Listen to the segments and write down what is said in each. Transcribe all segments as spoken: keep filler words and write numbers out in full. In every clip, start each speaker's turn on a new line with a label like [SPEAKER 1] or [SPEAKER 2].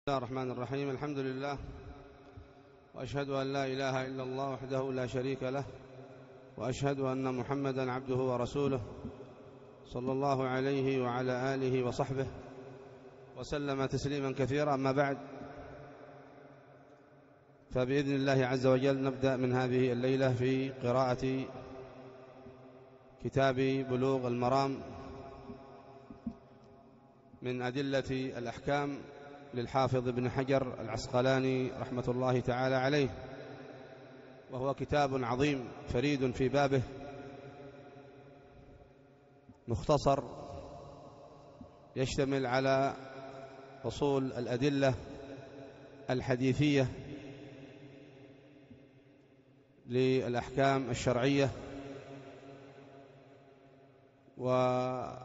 [SPEAKER 1] بسم الله الرحمن الرحيم. الحمد لله، وأشهد أن لا إله إلا الله وحده لا شريك له، وأشهد أن محمدا عبده ورسوله صلى الله عليه وعلى آله وصحبه وسلم تسليما كثيرا. أما بعد، فبإذن الله عز وجل نبدأ من هذه الليلة في قراءة كتاب بلوغ المرام من أدلة الأحكام للحافظ ابن حجر العسقلاني رحمة الله تعالى عليه، وهو كتاب عظيم فريد في بابه، مختصر يشتمل على أصول الأدلة الحديثية للأحكام الشرعية. وهذا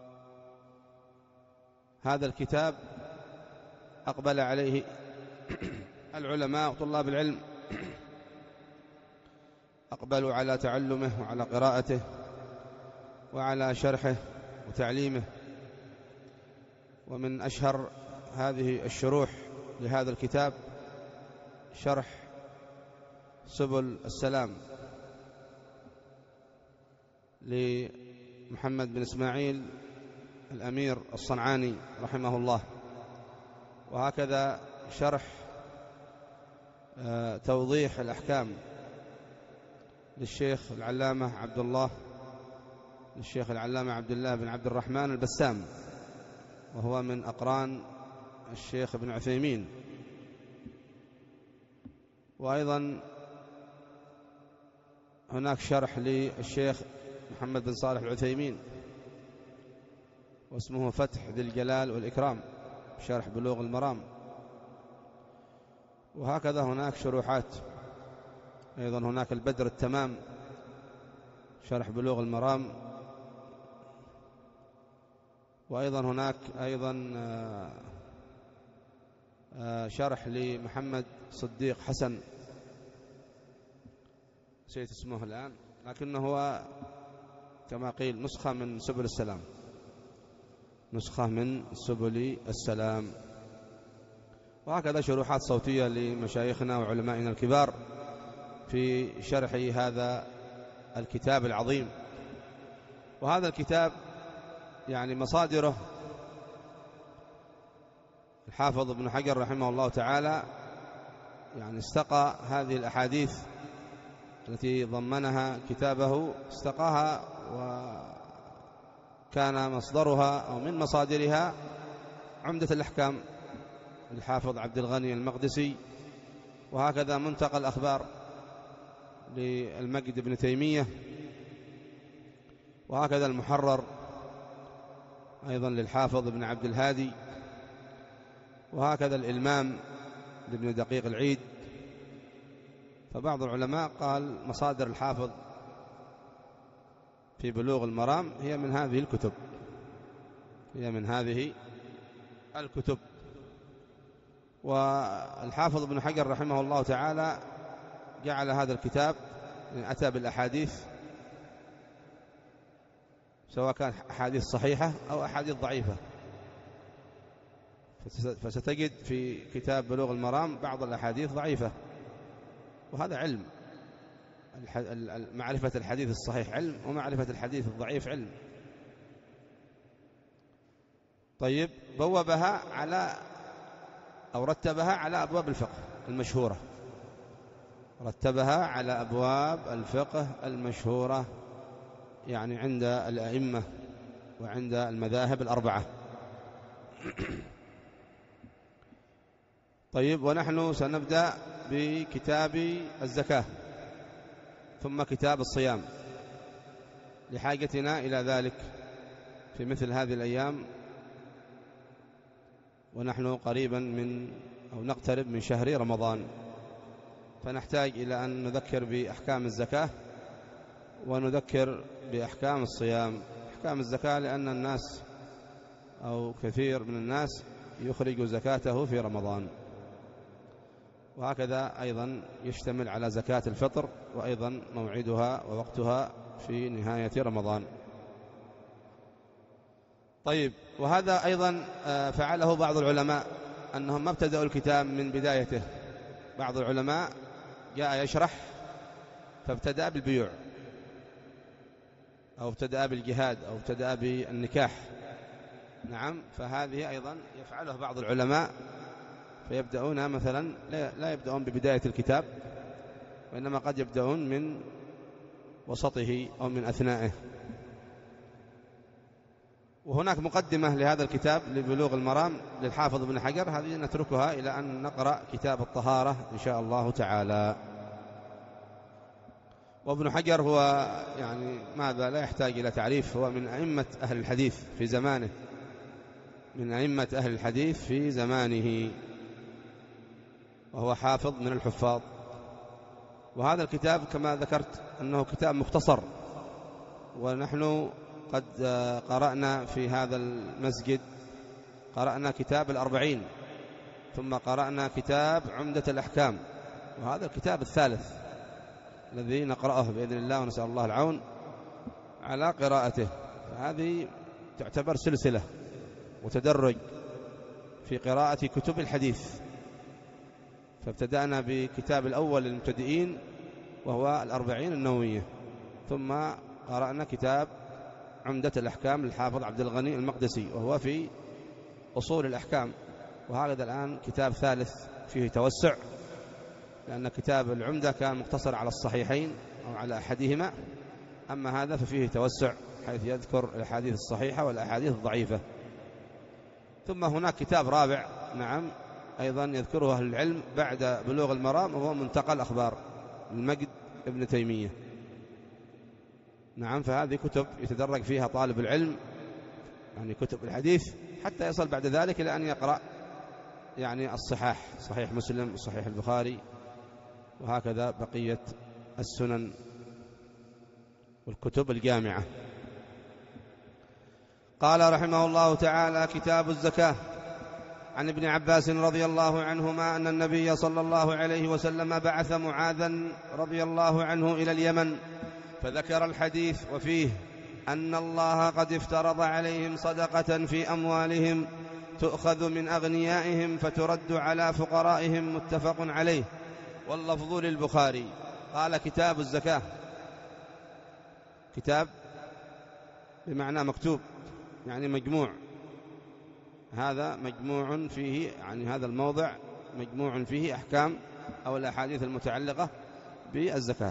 [SPEAKER 1] الكتاب أقبل عليه العلماء وطلاب العلم، أقبلوا على تعلمه وعلى قراءته وعلى شرحه وتعليمه. ومن أشهر هذه الشروح لهذا الكتاب شرح سبل السلام لمحمد بن إسماعيل الأمير الصنعاني رحمه الله، وهكذا شرح توضيح الأحكام للشيخ العلامة عبد الله للشيخ العلامة عبد الله بن عبد الرحمن البسام، وهو من أقران الشيخ ابن عثيمين. وأيضا هناك شرح للشيخ محمد بن صالح العثيمين واسمه فتح ذي الجلال والإكرام، شرح بلوغ المرام. وهكذا هناك شروحات أيضا، هناك البدر التمام شرح بلوغ المرام، وأيضا هناك أيضا شرح لمحمد صديق حسن، نسيت اسمه الآن، لكنه هو كما قيل نسخة من سبل السلام، نسخة من سبل السلام. وهكذا شروحات صوتية لمشايخنا وعلمائنا الكبار في شرح هذا الكتاب العظيم. وهذا الكتاب يعني مصادره الحافظ ابن حجر رحمه الله تعالى، يعني استقى هذه الأحاديث التي ضمنها كتابه، استقاها وكان مصدرها أو من مصادرها عمدة الأحكام الحافظ عبد الغني المقدسي، وهكذا منتقى الأخبار للمجد بن تيمية، وهكذا المحرر أيضا للحافظ ابن عبد الهادي، وهكذا الإلمام لابن دقيق العيد. فبعض العلماء قال مصادر الحافظ في بلوغ المرام هي من هذه الكتب هي من هذه الكتب والحافظ ابن حجر رحمه الله تعالى جعل هذا الكتاب أتى بالأحاديث، سواء كان أحاديث صحيحة أو أحاديث ضعيفة. فستجد في كتاب بلوغ المرام بعض الأحاديث ضعيفة، وهذا علم. معرفة الحديث الصحيح علم، ومعرفة الحديث الضعيف علم. طيب، بوبها على أو رتبها على أبواب الفقه المشهورة رتبها على أبواب الفقه المشهورة، يعني عند الأئمة وعند المذاهب الأربعة. طيب، ونحن سنبدأ بكتاب الزكاة ثم كتاب الصيام، لحاجتنا إلى ذلك في مثل هذه الأيام، ونحن قريبا من أو نقترب من شهر رمضان، فنحتاج إلى أن نذكر بأحكام الزكاة ونذكر بأحكام الصيام. أحكام الزكاة لأن الناس أو كثير من الناس يخرج زكاته في رمضان، وهكذا أيضا يشتمل على زكاة الفطر، وأيضا موعدها ووقتها في نهاية رمضان. طيب، وهذا أيضا فعله بعض العلماء أنهم ما ابتدأوا الكتاب من بدايته. بعض العلماء جاء يشرح فابتدأ بالبيوع، أو ابتدأ بالجهاد، أو ابتدأ بالنكاح. نعم، فهذه أيضا يفعله بعض العلماء، فيبدأون مثلا لا يبدأون ببداية الكتاب، وإنما قد يبدأون من وسطه أو من أثنائه. وهناك مقدمة لهذا الكتاب لبلوغ المرام للحافظ ابن حجر، هذه نتركها إلى أن نقرأ كتاب الطهارة إن شاء الله تعالى. وابن حجر هو يعني ماذا لا يحتاج إلى تعريف، هو من أئمة أهل الحديث في زمانه، من أئمة أهل الحديث في زمانه، وهو حافظ من الحفاظ. وهذا الكتاب كما ذكرت أنه كتاب مختصر، ونحن قد قرأنا في هذا المسجد، قرأنا كتاب الأربعين، ثم قرأنا كتاب عمدة الأحكام، وهذا الكتاب الثالث الذي نقرأه بإذن الله، ونسأل الله العون على قراءته. فهذه تعتبر سلسلة وتدرج في قراءة كتب الحديث. فابتدأنا بكتاب الأول للمبتدئين وهو الأربعين النووية، ثم قرأنا كتاب عمدة الأحكام للحافظ عبد الغني المقدسي وهو في أصول الأحكام. وهذا الآن كتاب ثالث فيه توسع، لأن كتاب العمدة كان مقتصر على الصحيحين أو على أحدهما، أما هذا ففيه توسع حيث يذكر الأحاديث الصحيحة والأحاديث الضعيفة. ثم هناك كتاب رابع نعم أيضا يذكره أهل العلم بعد بلوغ المرام، وهو منتقى الأخبار المجد ابن تيمية. نعم، فهذه كتب يتدرج فيها طالب العلم، يعني كتب الحديث، حتى يصل بعد ذلك إلى أن يقرأ يعني الصحاح، صحيح مسلم، صحيح البخاري، وهكذا بقية السنن والكتب الجامعة. قال رحمه الله تعالى: كتاب الزكاة. عن ابن عباس رضي الله عنهما أن النبي صلى الله عليه وسلم بعث معاذا رضي الله عنه إلى اليمن، فذكر الحديث وفيه أن الله قد افترض عليهم صدقة في أموالهم تؤخذ من أغنيائهم فترد على فقرائهم، متفق عليه، واللفظ للبخاري. قال: كتاب الزكاة، كتاب بمعنى مكتوب، يعني مجموع، هذا مجموع فيه، يعني هذا الموضع مجموع فيه أحكام أو الأحاديث المتعلقة بالزكاة.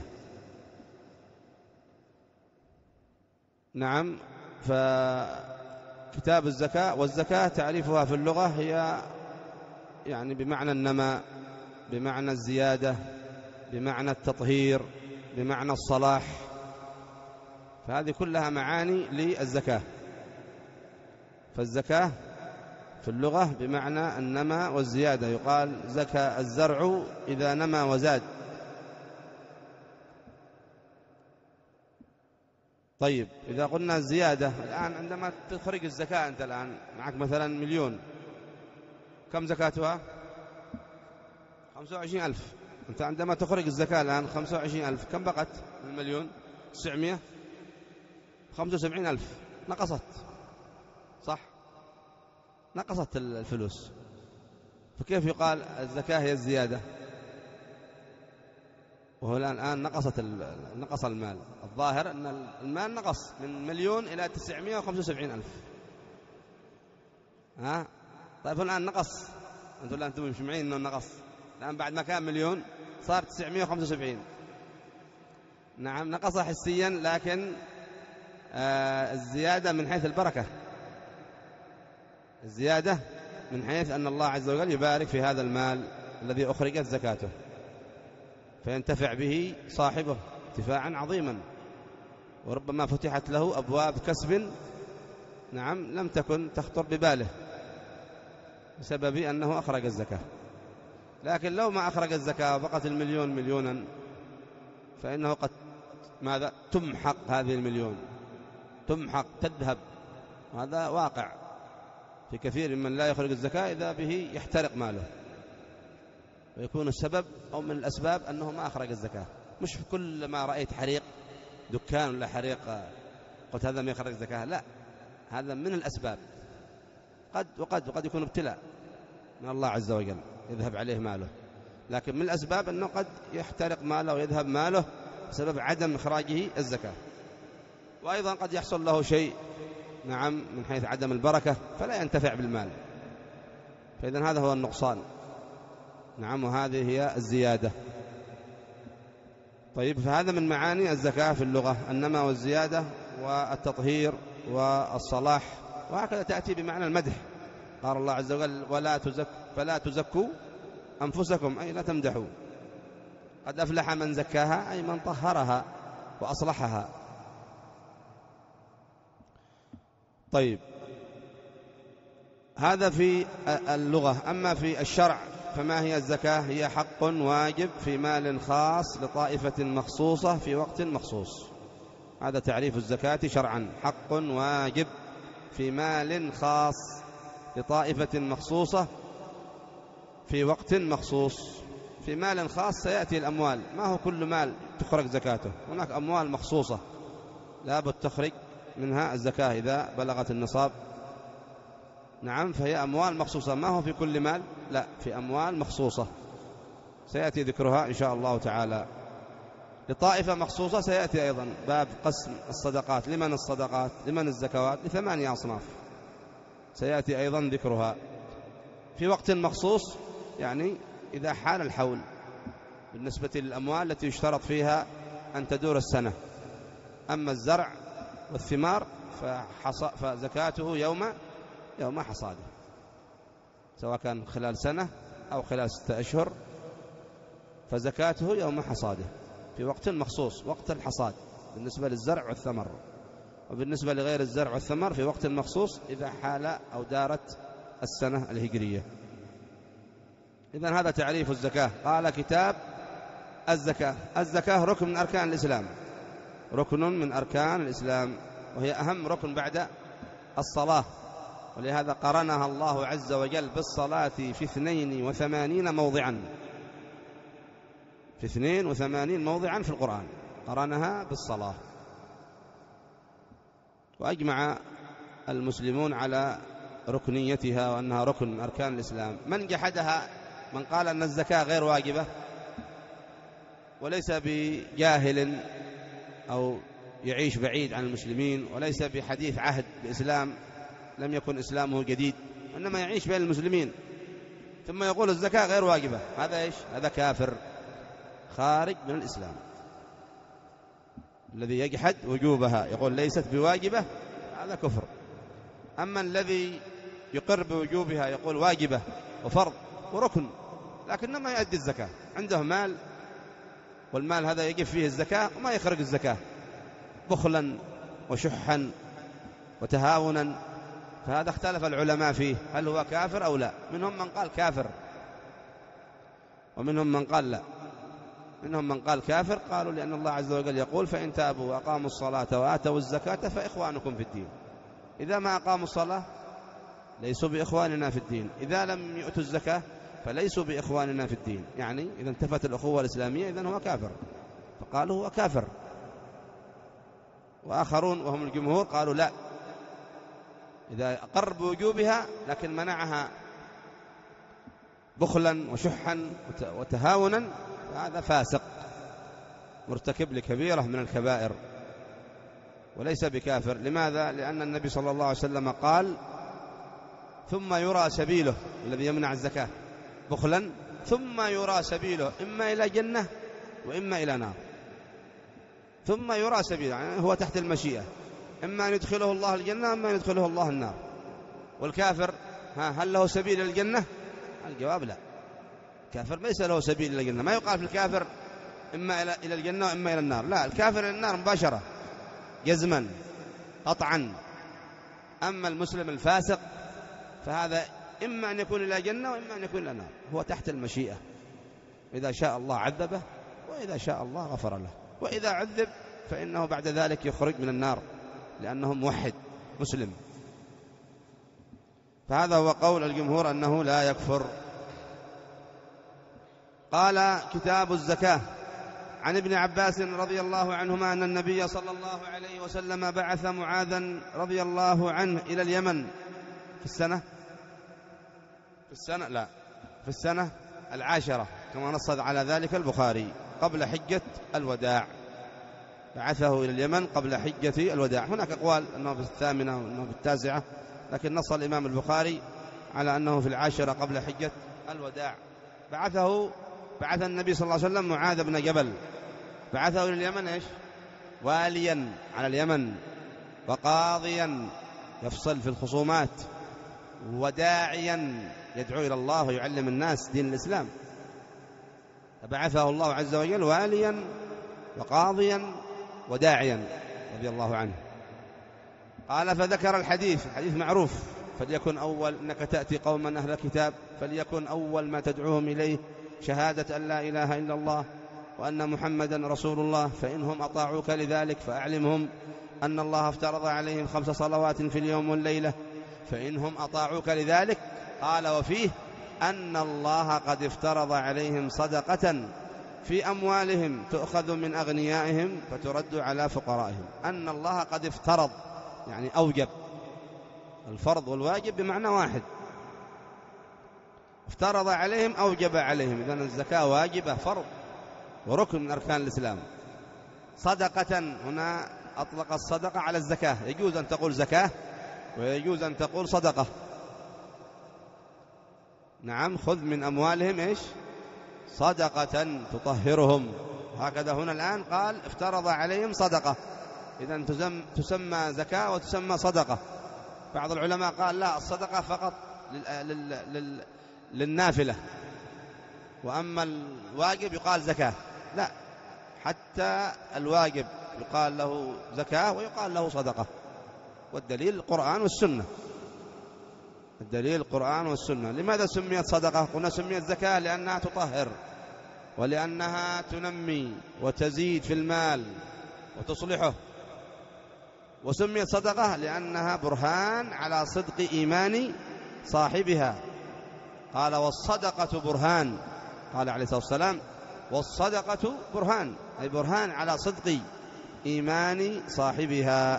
[SPEAKER 1] نعم، فكتاب الزكاة. والزكاة تعريفها في اللغة هي يعني بمعنى النماء، بمعنى الزيادة، بمعنى التطهير، بمعنى الصلاح، فهذه كلها معاني للزكاة. فالزكاة في اللغة بمعنى النماء والزيادة، يقال زكى الزرع إذا نمى وزاد. طيب، إذا قلنا الزيادة، الآن عندما تخرج الزكاة، أنت الآن معك مثلا مليون، كم زكاتها؟ خمسة وعشرين ألف. أنت عندما تخرج الزكاة الآن خمسة وعشرين ألف، كم بقت من المليون؟ تسعمائة وخمسة وسبعين ألف، نقصت، صح؟ نقصت الفلوس. فكيف يقال الزكاة هي الزيادة وهو الآن نقصت نقص المال؟ الظاهر أن المال نقص من مليون إلى تسعمائة وخمسة وسبعين ألف. ها؟ طيب الآن نقص، أنتم الآن أنتم مجمعين أنه نقص، الآن بعد ما كان مليون صار تسعمائة وخمسة وسبعين. نعم، نقص حسيا، لكن آه الزيادة من حيث البركة، الزيادة من حيث أن الله عز وجل يبارك في هذا المال الذي أخرجت زكاته، فينتفع به صاحبه انتفاعا عظيما، وربما فتحت له أبواب كسب نعم لم تكن تخطر بباله بسبب أنه أخرج الزكاة. لكن لو ما أخرج الزكاة وبقت المليون مليونا، فإنه قد ماذا تمحق هذه المليون، تمحق، تذهب. وهذا واقع في كثير من لا يخرج الزكاة، إذا به يحترق ماله، ويكون السبب أو من الأسباب أنه ما أخرج الزكاة. مش كل ما رأيت حريق دكان ولا حريق قلت هذا ما يخرج الزكاة، لا، هذا من الأسباب، قد وقد وقد يكون ابتلاء. من الله عز وجل يذهب عليه ماله، لكن من الأسباب أنه قد يحترق ماله ويذهب ماله بسبب عدم إخراجه الزكاة. وأيضا قد يحصل له شيء نعم من حيث عدم البركة فلا ينتفع بالمال، فإذن هذا هو النقصان نعم، وهذه هي الزيادة. طيب، فهذا من معاني الزكاة في اللغة، النماء والزيادة والتطهير والصلاح، وهكذا تأتي بمعنى المدح. قال الله عز وجل ولا تزك فلا تزكوا أنفسكم، أي لا تمدحوا. قد أفلح من زكاها، أي من طهرها وأصلحها. طيب، هذا في اللغة. أما في الشرع فما هي الزكاة؟ هي حق واجب في مال خاص لطائفة مخصوصة في وقت مخصوص. هذا تعريف الزكاة شرعا: حق واجب في مال خاص لطائفة مخصوصة في وقت مخصوص. في مال خاص سيأتي الأموال، ما هو كل مال تخرج زكاته، هناك أموال مخصوصة لا بد تخرج منها الزكاة إذا بلغت النصاب. نعم، فهي أموال مخصوصة، ما هو في كل مال، لا، في أموال مخصوصة سيأتي ذكرها إن شاء الله تعالى. لطائفة مخصوصة سيأتي أيضا باب قسم الصدقات. لمن الصدقات؟ لمن الزكوات؟ لثمانية أصناف سيأتي أيضا ذكرها. في وقت مخصوص يعني إذا حال الحول، بالنسبة للأموال التي يشترط فيها أن تدور السنة. أما الزرع والثمار فزكاته يوم يوم حصاده، سواء كان خلال سنة أو خلال ستة أشهر، فزكاته يوم حصاده في وقت مخصوص، وقت الحصاد بالنسبة للزرع والثمر. وبالنسبة لغير الزرع والثمر في وقت مخصوص إذا حال أو دارت السنة الهجرية. إذن هذا تعريف الزكاة. قال كتاب الزكاة. الزكاة ركن من أركان الإسلام، ركن من أركان الإسلام، وهي أهم ركن بعد الصلاة، ولهذا قرنها الله عز وجل بالصلاة في اثنين وثمانين موضعا، في اثنين وثمانين موضعا في القرآن قرنها بالصلاة. وأجمع المسلمون على ركنيتها وأنها ركن من أركان الإسلام. من جحدها، من قال أن الزكاة غير واجبة وليس بجاهل أو يعيش بعيد عن المسلمين وليس بحديث عهد بإسلام، لم يكن إسلامه جديد، إنما يعيش بين المسلمين ثم يقول الزكاة غير واجبة، هذا إيش؟ هذا كافر خارج من الإسلام. الذي يجحد وجوبها يقول ليست بواجبة هذا كفر. أما الذي يقر بوجوبها يقول واجبة وفرض وركن لكنه ما يؤدي الزكاة، عنده مال والمال هذا يجب فيه الزكاة وما يخرج الزكاة بخلا وشحا وتهاونا، فهذا اختلف العلماء فيه هل هو كافر أو لا. منهم من قال كافر ومنهم من قال لا. منهم من قال كافر، قالوا لأن الله عز وجل يقول فإن تابوا وأقاموا الصلاة وآتوا الزكاة فإخوانكم في الدين. إذا ما أقاموا الصلاة ليسوا بإخواننا في الدين، إذا لم يؤتوا الزكاة فليسوا بإخواننا في الدين، يعني إذا انتفت الأخوة الإسلامية إذن هو كافر، فقالوا هو كافر. وآخرون وهم الجمهور قالوا لا، إذا أقر بوجوبها لكن منعها بخلا وشحا وتهاونا فهذا فاسق مرتكب لكبيرة من الكبائر وليس بكافر. لماذا؟ لأن النبي صلى الله عليه وسلم قال ثم يرى سبيله، الذي يمنع الزكاة بخلا ثم يرى سبيله إما إلى جنة وإما إلى نار. ثم يرى سبيله يعني هو تحت المشيئة، إما أن يدخله الله الجنة إما أن يدخله الله النار. والكافر ها هل له سبيل إلى الجنة؟ الجواب لا، الكافر ليس له سبيل إلى الجنة. ما يقال في الكافر إما إلى الجنة وإما إلى النار، لا، الكافر إلى النار مباشرة جزما قطعا. أما المسلم الفاسق فهذا إما أن يكون إلى جنة وإما أن يكون إلى النار، هو تحت المشيئة، إذا شاء الله عذبه وإذا شاء الله غفر له، وإذا عذب فإنه بعد ذلك يخرج من النار لأنه موحد مسلم. فهذا هو قول الجمهور أنه لا يكفر. قال كتاب الزكاة. عن ابن عباس رضي الله عنهما أن النبي صلى الله عليه وسلم بعث معاذا رضي الله عنه إلى اليمن في السنة في السنة لا في السنة العاشرة كما نص على ذلك البخاري قبل حجة الوداع، بعثه إلى اليمن قبل حجة الوداع. هناك أقوال أنه في الثامنة وأنه في التاسعة، لكن نص الإمام البخاري على أنه في العاشرة قبل حجة الوداع. بعثه بعث النبي صلى الله عليه وسلم معاذ بن جبل، بعثه إلى اليمن إيش؟ واليا على اليمن، وقاضيا يفصل في الخصومات، وداعيا يدعو إلى الله ويعلم الناس دين الإسلام. فبعثه الله عز وجل واليا وقاضيا وداعيا رضي الله عنه. قال فذكر الحديث، الحديث معروف: فليكن أول إنك تأتي قوما أهل كتاب فليكن أول ما تدعوهم إليه شهادة أن لا إله إلا الله وأن محمدا رسول الله، فإنهم أطاعوك لذلك فأعلمهم أن الله افترض عليهم خمس صلوات في اليوم والليلة، فإنهم أطاعوك لذلك. قال وفيه أن الله قد افترض عليهم صدقة في أموالهم تؤخذ من أغنيائهم فترد على فقرائهم. أن الله قد افترض يعني أوجب، الفرض والواجب بمعنى واحد، افترض عليهم أوجب عليهم، إذن الزكاة واجبة فرض وركن من أركان الإسلام. صدقة هنا أطلق الصدقة على الزكاة، يجوز أن تقول زكاة ويجوز أن تقول صدقة. نعم، خذ من أموالهم إيش؟ صدقة تطهرهم. هكذا هنا الآن قال افترض عليهم صدقة، إذن تسمى زكاة وتسمى صدقة. بعض العلماء قال لا، الصدقة فقط لل... لل... للنافلة، وأما الواجب يقال زكاة. لا، حتى الواجب يقال له زكاة ويقال له صدقة، والدليل القرآن والسنة. الدليل القرآن والسنة. لماذا سميت صدقة؟ قلنا سميت زكاة لأنها تطهر ولأنها تنمي وتزيد في المال وتصلحه، وسميت صدقة لأنها برهان على صدق إيمان صاحبها. قال والصدقة برهان، قال عليه الصلاة والسلام والصدقة برهان، أي برهان على صدق إيمان صاحبها.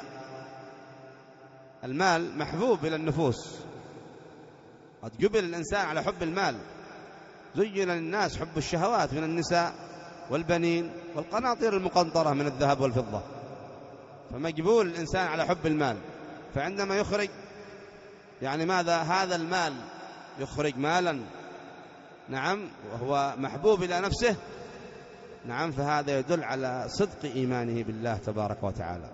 [SPEAKER 1] المال محبوب إلى النفوس، قد جبل الإنسان على حب المال، زين للناس حب الشهوات من النساء والبنين والقناطير المقنطرة من الذهب والفضة، فمجبول الإنسان على حب المال. فعندما يخرج يعني ماذا؟ هذا المال يخرج مالا، نعم، وهو محبوب إلى نفسه، نعم، فهذا يدل على صدق إيمانه بالله تبارك وتعالى.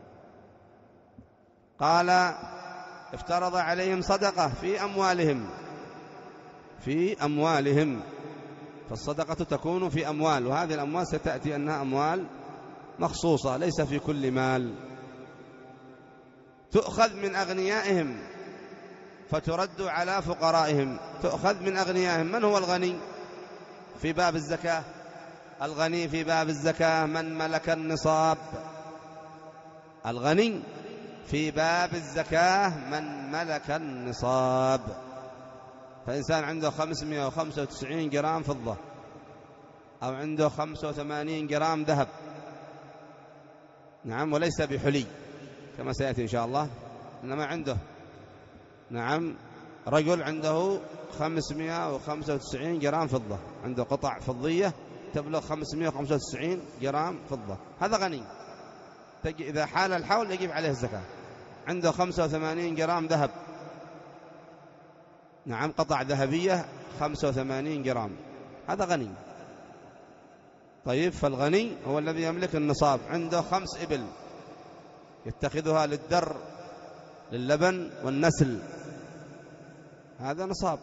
[SPEAKER 1] قال افترض عليهم صدقة في أموالهم، في أموالهم، فالصدقة تكون في أموال، وهذه الأموال ستأتي أنها أموال مخصوصة ليس في كل مال. تؤخذ من أغنيائهم فترد على فقرائهم. تؤخذ من أغنيائهم. من هو الغني في باب الزكاة؟ الغني في باب الزكاة من ملك النصاب. الغني في باب الزكاة من ملك النصاب. فإنسان عنده خمسمائة وخمسة وتسعين جرام فضة، أو عنده خمسة وثمانين جرام ذهب، نعم، وليس بحلي كما سيأتي إن شاء الله، إنما عنده، نعم، رجل عنده خمسمائة وخمسة وتسعين جرام فضة، عنده قطع فضية تبلغ خمسمائة وخمسة وتسعين جرام فضة، هذا غني. إذا حال الحول يجب عليه الزكاة. عنده خمسة وثمانين جرام ذهب، نعم، قطع ذهبية خمسة وثمانين جرام، هذا غني. طيب، فالغني هو الذي يملك النصاب. عنده خمس إبل يتخذها للدر لللبن والنسل، هذا نصاب.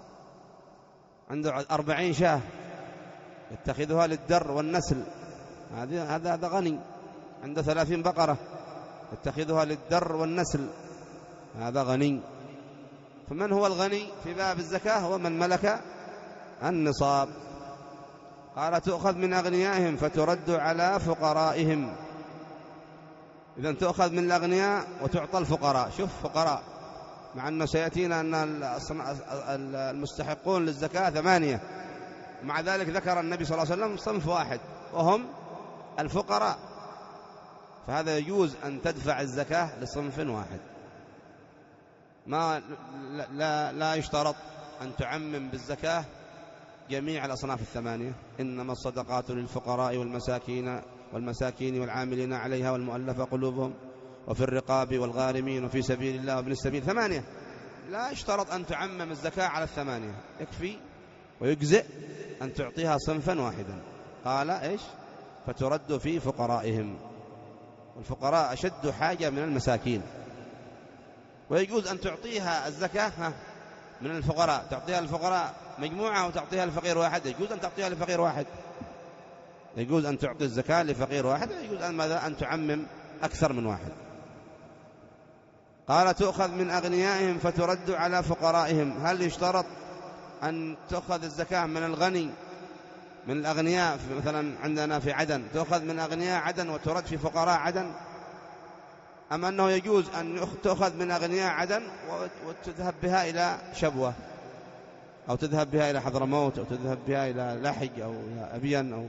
[SPEAKER 1] عنده أربعين شاة يتخذها للدر والنسل، هذا هذا هذا غني. عنده ثلاثين بقرة يتخذها للدر والنسل، هذا غني. فمن هو الغني في باب الزكاة؟ هو من ملك النصاب. قال تؤخذ من أغنيائهم فترد على فقرائهم. إذن تؤخذ من الأغنياء وتعطى الفقراء. شوف، فقراء، مع أنه سيأتينا أن المستحقون للزكاة ثمانية، مع ذلك ذكر النبي صلى الله عليه وسلم صنف واحد وهم الفقراء. فهذا يجوز أن تدفع الزكاة لصنف واحد، ما لا, لا, لا يشترط أن تعمم بالزكاة جميع الأصناف الثمانية. إنما الصدقات للفقراء والمساكين والمساكين والعاملين عليها والمؤلفة قلوبهم وفي الرقاب والغارمين وفي سبيل الله وابن السبيل. ثمانية، لا يشترط أن تعمم الزكاة على الثمانية، يكفي ويجزئ أن تعطيها صنفا واحدا. قال إيش؟ فترد في فقرائهم، والفقراء أشد حاجة من المساكين، ويجوز أن تعطيها الزكاة من الفقراء، تعطيها الفقراء مجموعة وتعطيها لفقير واحد، يجوز أن تعطيها لفقير واحد، يجوز أن تعطي الزكاة لفقير واحد، يجوز أن ماذا؟ أن تعمم أكثر من واحد. قال تؤخذ من أغنيائهم فترد على فقرائهم. هل يشترط أن تأخذ الزكاة من الغني من الأغنياء؟ مثلا عندنا في عدن تأخذ من أغنياء عدن وترد في فقراء عدن، أم أنه يجوز أن تأخذ من أغنياء عدن وتذهب بها إلى شبوة أو تذهب بها إلى حضرموت أو تذهب بها إلى لاحج أو إلى أبين أو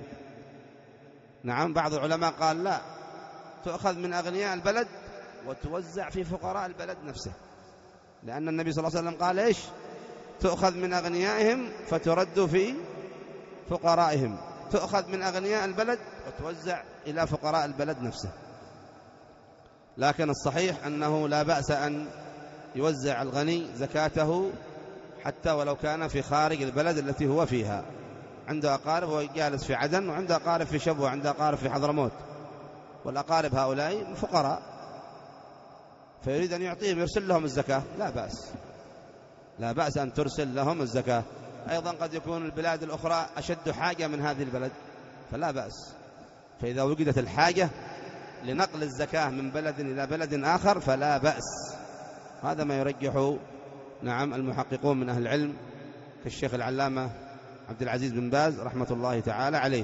[SPEAKER 1] نعم. بعض العلماء قال لا، تأخذ من أغنياء البلد وتوزع في فقراء البلد نفسه، لأن النبي صلى الله عليه وسلم قال إيش؟ تأخذ من أغنيائهم فترد في فقرائهم، تأخذ من أغنياء البلد وتوزع إلى فقراء البلد نفسه. لكن الصحيح أنه لا بأس أن يوزع الغني زكاته حتى ولو كان في خارج البلد التي هو فيها، عنده أقارب وهو جالس في عدن، وعنده أقارب في شبوة، وعنده أقارب في حضرموت، والأقارب هؤلاء فقراء فيريد أن يعطيهم يرسل لهم الزكاة، لا بأس، لا بأس أن ترسل لهم الزكاة. أيضا قد يكون البلاد الأخرى أشد حاجة من هذه البلد فلا بأس، فإذا وجدت الحاجة لنقل الزكاة من بلد إلى بلد آخر فلا بأس. هذا ما يرجح نعم المحققون من أهل العلم كالشيخ العلامة عبد العزيز بن باز رحمة الله تعالى عليه.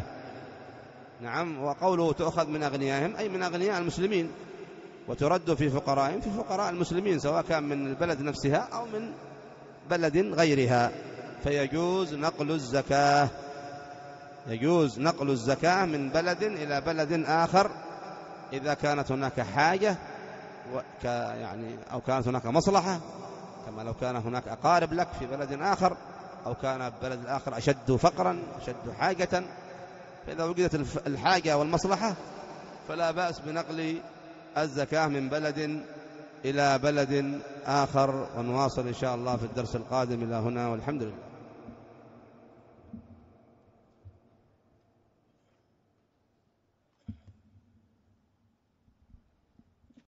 [SPEAKER 1] نعم. وقوله تأخذ من أغنيائهم أي من أغنياء المسلمين وترد في فقرائهم، في فقراء المسلمين سواء كان من البلد نفسها أو من بلد غيرها، فيجوز نقل الزكاة، يجوز نقل الزكاة من بلد إلى بلد آخر إذا كانت هناك حاجة وك يعني أو كانت هناك مصلحة، كما لو كان هناك أقارب لك في بلد آخر أو كان البلد الآخر أشد فقرا أشد حاجة، فإذا وجدت الحاجة والمصلحة فلا بأس بنقل الزكاة من بلد إلى بلد آخر. ونواصل إن شاء الله في الدرس القادم. إلى هنا والحمد لله.